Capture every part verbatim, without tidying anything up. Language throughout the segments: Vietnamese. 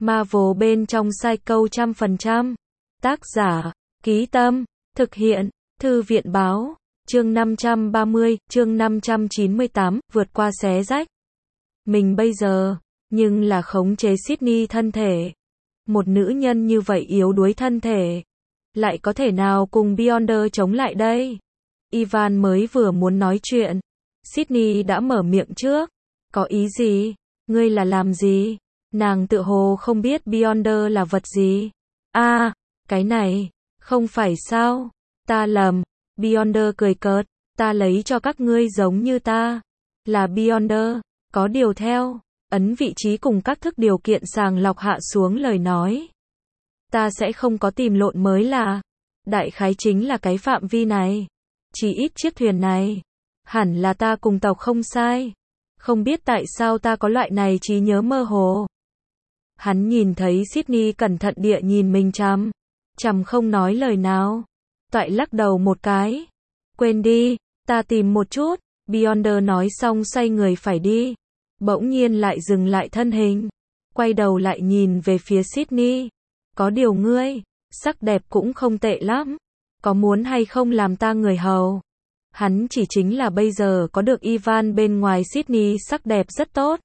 Marvel bên trong Psycho trăm phần trăm. Tác giả, Ký Tâm, thực hiện, Thư viện Báo, chương năm trăm ba mươi, chương năm trăm chín mươi tám, vượt qua xé rách. Mình bây giờ, nhưng là khống chế Sydney thân thể. Một nữ nhân như vậy yếu đuối thân thể, lại có thể nào cùng Beyonder chống lại đây? Ivan mới vừa muốn nói chuyện, Sydney đã mở miệng trước. Có ý gì? Ngươi là làm gì? Nàng tự hồ không biết Beyonder là vật gì. A, à, cái này, không phải sao? Ta lầm. Beyonder cười cợt, ta lấy cho các ngươi giống như ta. Là Beyonder, có điều theo, ấn vị trí cùng các thức điều kiện sàng lọc hạ xuống lời nói. Ta sẽ không có tìm lộn mới là. Đại khái chính là cái phạm vi này. Chỉ ít chiếc thuyền này. Hẳn là ta cùng tàu không sai. Không biết tại sao ta có loại này trí nhớ mơ hồ. Hắn nhìn thấy Sydney cẩn thận địa nhìn mình chằm. Chằm không nói lời nào. Toại lắc đầu một cái. Quên đi, ta tìm một chút. Beyonder nói xong xoay người phải đi. Bỗng nhiên lại dừng lại thân hình. Quay đầu lại nhìn về phía Sydney. Có điều ngươi, sắc đẹp cũng không tệ lắm. Có muốn hay không làm ta người hầu? Hắn chỉ chính là bây giờ có được Ivan bên ngoài Sydney sắc đẹp rất tốt.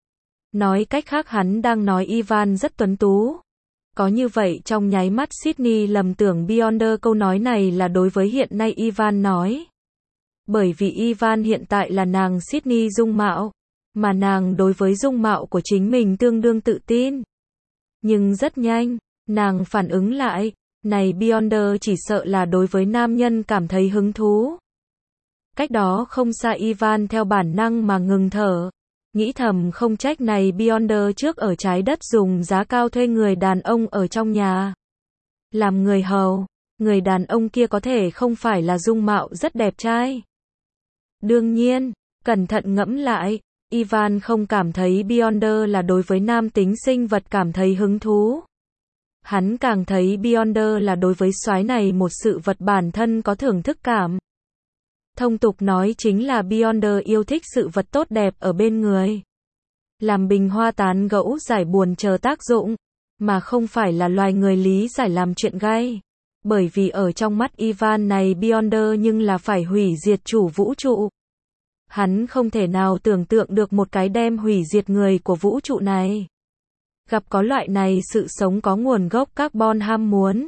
Nói cách khác hắn đang nói Ivan rất tuấn tú. Có như vậy trong nháy mắt Sydney lầm tưởng Beyonder câu nói này là đối với hiện nay Ivan nói. Bởi vì Ivan hiện tại là nàng Sydney dung mạo, mà nàng đối với dung mạo của chính mình tương đương tự tin. Nhưng rất nhanh, nàng phản ứng lại, này Beyonder chỉ sợ là đối với nam nhân cảm thấy hứng thú. Cách đó không xa Ivan theo bản năng mà ngừng thở. Nghĩ thầm không trách này Beyonder trước ở trái đất dùng giá cao thuê người đàn ông ở trong nhà. Làm người hầu, người đàn ông kia có thể không phải là dung mạo rất đẹp trai. Đương nhiên, cẩn thận ngẫm lại, Ivan không cảm thấy Beyonder là đối với nam tính sinh vật cảm thấy hứng thú. Hắn càng thấy Beyonder là đối với soái này một sự vật bản thân có thưởng thức cảm. Thông tục nói chính là Beyonder yêu thích sự vật tốt đẹp ở bên người. Làm bình hoa tán gẫu giải buồn chờ tác dụng, mà không phải là loài người lý giải làm chuyện gay. Bởi vì ở trong mắt Ivan này Beyonder nhưng là phải hủy diệt chủ vũ trụ. Hắn không thể nào tưởng tượng được một cái đem hủy diệt người của vũ trụ này. Gặp có loại này sự sống có nguồn gốc carbon ham muốn.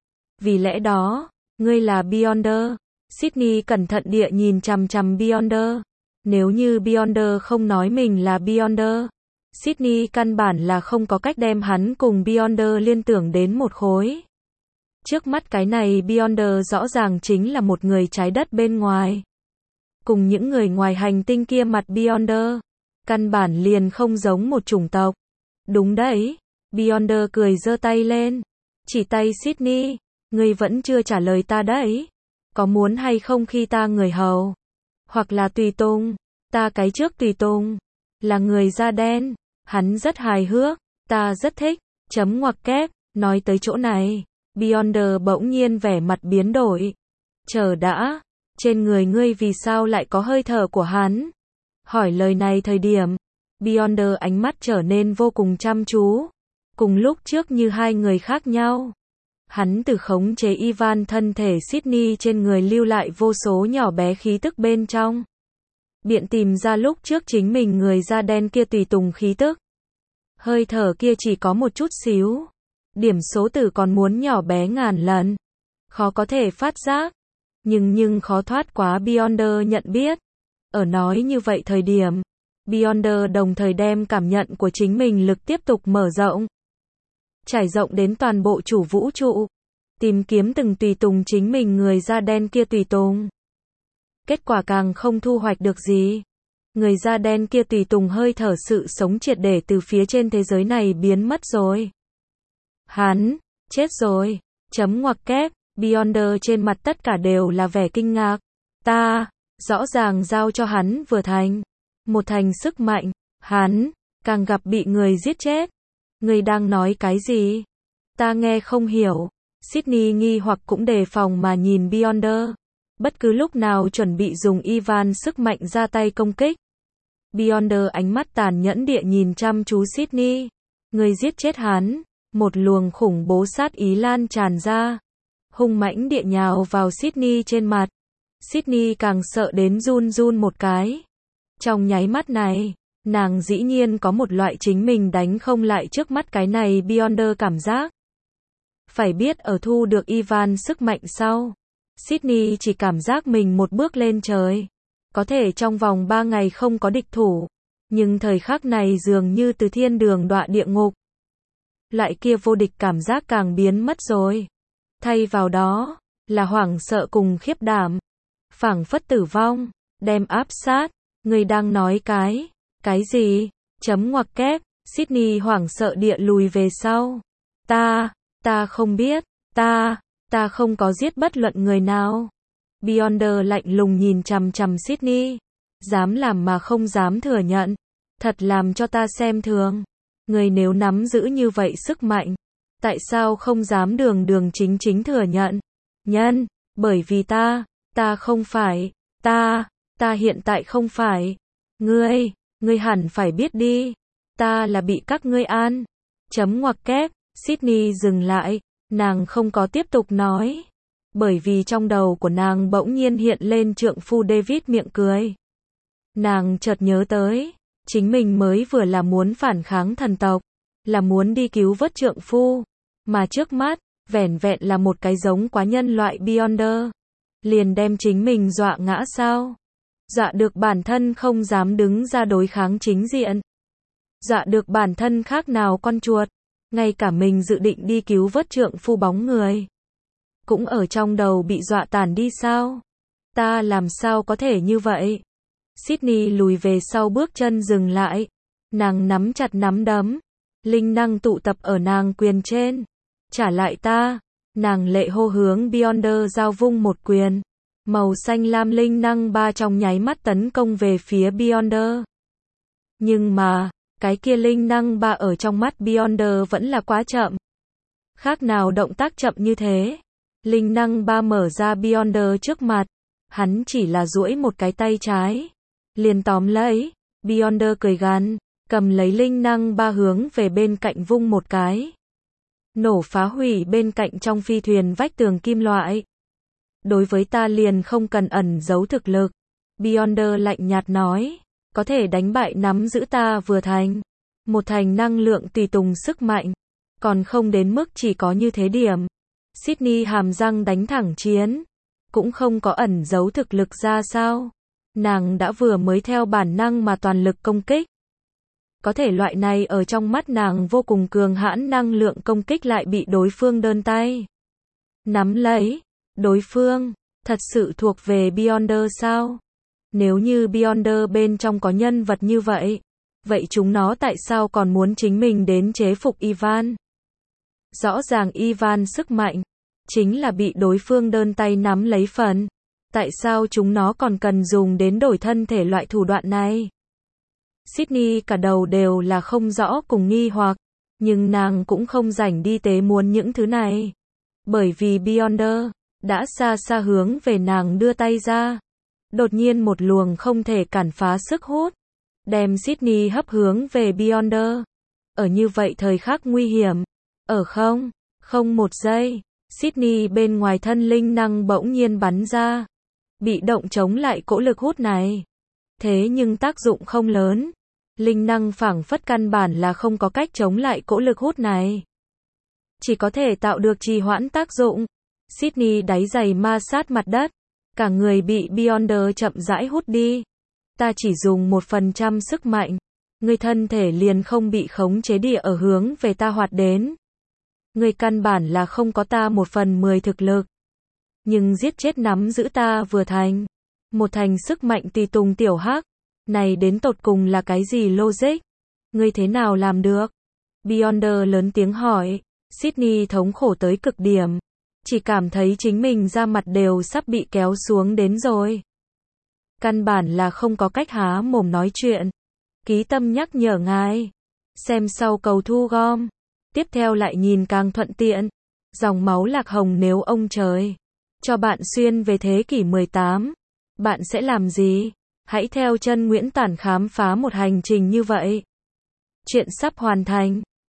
Vì lẽ đó, ngươi là Beyonder. Sydney cẩn thận địa nhìn chằm chằm Beyonder. Nếu như Beyonder không nói mình là Beyonder, Sydney căn bản là không có cách đem hắn cùng Beyonder liên tưởng đến một khối. Trước mắt cái này Beyonder rõ ràng chính là một người trái đất bên ngoài. Cùng những người ngoài hành tinh kia mặt Beyonder, căn bản liền không giống một chủng tộc. Đúng đấy, Beyonder cười giơ tay lên, chỉ tay Sydney, ngươi vẫn chưa trả lời ta đấy. Có muốn hay không khi ta người hầu, hoặc là tùy tùng, ta cái trước tùy tùng, là người da đen, hắn rất hài hước, ta rất thích, chấm ngoặc kép, nói tới chỗ này, Beyonder bỗng nhiên vẻ mặt biến đổi. Chờ đã, trên người ngươi vì sao lại có hơi thở của hắn? Hỏi lời này thời điểm, Beyonder ánh mắt trở nên vô cùng chăm chú, cùng lúc trước như hai người khác nhau. Hắn từ khống chế Ivan thân thể Sydney trên người lưu lại vô số nhỏ bé khí tức bên trong. Biện tìm ra lúc trước chính mình người da đen kia tùy tùng khí tức. Hơi thở kia chỉ có một chút xíu. Điểm số tử còn muốn nhỏ bé ngàn lần. Khó có thể phát giác. Nhưng nhưng khó thoát quá Beyonder nhận biết. Ở nói như vậy thời điểm, Beyonder đồng thời đem cảm nhận của chính mình lực tiếp tục mở rộng. Trải rộng đến toàn bộ chủ vũ trụ. Tìm kiếm từng tùy tùng chính mình người da đen kia tùy tùng. Kết quả càng không thu hoạch được gì. Người da đen kia tùy tùng hơi thở sự sống triệt để từ phía trên thế giới này biến mất rồi. Hắn, chết rồi. Chấm ngoặc kép, Beyonder trên mặt tất cả đều là vẻ kinh ngạc. Ta, rõ ràng giao cho hắn vừa thành. Một thành sức mạnh, hắn, càng gặp bị người giết chết. Ngươi đang nói cái gì? Ta nghe không hiểu. Sydney nghi hoặc cũng đề phòng mà nhìn Beyonder. Bất cứ lúc nào chuẩn bị dùng Ivan sức mạnh ra tay công kích. Beyonder ánh mắt tàn nhẫn địa nhìn chăm chú Sydney. Ngươi giết chết hắn. Một luồng khủng bố sát ý lan tràn ra. Hung mãnh địa nhào vào Sydney trên mặt. Sydney càng sợ đến run run một cái. Trong nháy mắt này, nàng dĩ nhiên có một loại chính mình đánh không lại trước mắt cái này Beyonder cảm giác. Phải biết ở thu được Ivan sức mạnh sau, Sydney chỉ cảm giác mình một bước lên trời. Có thể trong vòng ba ngày không có địch thủ. Nhưng thời khắc này dường như từ thiên đường đọa địa ngục. Loại kia vô địch cảm giác càng biến mất rồi. Thay vào đó, là hoảng sợ cùng khiếp đảm. Phảng phất tử vong, đem áp sát. Người đang nói cái, cái gì? Chấm ngoặc kép, Sydney hoảng sợ địa lùi về sau. Ta, ta không biết, ta, ta không có giết bất luận người nào. Beyonder lạnh lùng nhìn chằm chằm Sydney. Dám làm mà không dám thừa nhận. Thật làm cho ta xem thường. Người nếu nắm giữ như vậy sức mạnh, tại sao không dám đường đường chính chính thừa nhận? Nhân, bởi vì ta, ta không phải, ta, ta hiện tại không phải. Ngươi, ngươi hẳn phải biết đi. Ta là bị các ngươi an. Chấm ngoặc kép, Sydney dừng lại, nàng không có tiếp tục nói. Bởi vì trong đầu của nàng bỗng nhiên hiện lên trượng phu David miệng cười. Nàng chợt nhớ tới, chính mình mới vừa là muốn phản kháng thần tộc, là muốn đi cứu vớt trượng phu, mà trước mắt, vẻn vẹn là một cái giống quá nhân loại Beyonder, liền đem chính mình dọa ngã sao? Dọa được bản thân không dám đứng ra đối kháng chính diện. Dọa được bản thân khác nào con chuột, ngay cả mình dự định đi cứu vớt trượng phu bóng người, cũng ở trong đầu bị dọa tàn đi sao? Ta làm sao có thể như vậy? Sydney lùi về sau bước chân dừng lại. Nàng nắm chặt nắm đấm. Linh năng tụ tập ở nàng quyền trên. Trả lại ta. Nàng lệ hô hướng Beyonder giao vung một quyền. Màu xanh lam linh năng ba trong nháy mắt tấn công về phía Beyonder. Nhưng mà, cái kia linh năng ba ở trong mắt Beyonder vẫn là quá chậm. Khác nào động tác chậm như thế. Linh năng ba mở ra Beyonder trước mặt. Hắn chỉ là duỗi một cái tay trái. Liền tóm lấy. Beyonder cười gằn, cầm lấy linh năng ba hướng về bên cạnh vung một cái. Nổ phá hủy bên cạnh trong phi thuyền vách tường kim loại. Đối với ta liền không cần ẩn giấu thực lực. Beyonder lạnh nhạt nói. Có thể đánh bại nắm giữ ta vừa thành. Một thành năng lượng tùy tùng sức mạnh. Còn không đến mức chỉ có như thế điểm. Sydney hàm răng đánh thẳng chiến. Cũng không có ẩn giấu thực lực ra sao. Nàng đã vừa mới theo bản năng mà toàn lực công kích. Có thể loại này ở trong mắt nàng vô cùng cường hãn năng lượng công kích lại bị đối phương đơn tay nắm lấy. Đối phương, thật sự thuộc về Beyonder sao? Nếu như Beyonder bên trong có nhân vật như vậy, vậy chúng nó tại sao còn muốn chính mình đến chế phục Ivan? Rõ ràng Ivan sức mạnh, chính là bị đối phương đơn tay nắm lấy phần. Tại sao chúng nó còn cần dùng đến đổi thân thể loại thủ đoạn này? Sydney cả đầu đều là không rõ cùng nghi hoặc, nhưng nàng cũng không rảnh đi tế muốn những thứ này. Bởi vì Beyonder đã xa xa hướng về nàng đưa tay ra. Đột nhiên một luồng không thể cản phá sức hút, đem Sydney hấp hướng về Beyonder. Ở như vậy thời khắc nguy hiểm, ở không, không một giây, Sydney bên ngoài thân linh năng bỗng nhiên bắn ra. Bị động chống lại cỗ lực hút này. Thế nhưng tác dụng không lớn. Linh năng phảng phất căn bản là không có cách chống lại cỗ lực hút này. Chỉ có thể tạo được trì hoãn tác dụng. Sydney đáy giày ma sát mặt đất. Cả người bị Beyonder chậm rãi hút đi. Ta chỉ dùng một phần trăm sức mạnh. Người thân thể liền không bị khống chế địa ở hướng về ta hoạt đến. Người căn bản là không có ta một phần mười thực lực. Nhưng giết chết nắm giữ ta vừa thành. Một thành sức mạnh tùy tùng tiểu hắc. Này đến tột cùng là cái gì logic? Ngươi thế nào làm được? Beyonder lớn tiếng hỏi. Sydney thống khổ tới cực điểm. Chỉ cảm thấy chính mình da mặt đều sắp bị kéo xuống đến rồi. Căn bản là không có cách há mồm nói chuyện. Ký tâm nhắc nhở ngài. Xem sau cầu thu gom. Tiếp theo lại nhìn càng thuận tiện. Dòng máu lạc hồng nếu ông trời cho bạn xuyên về thế kỷ mười tám, bạn sẽ làm gì? Hãy theo chân Nguyễn Tản khám phá một hành trình như vậy. Chuyện sắp hoàn thành.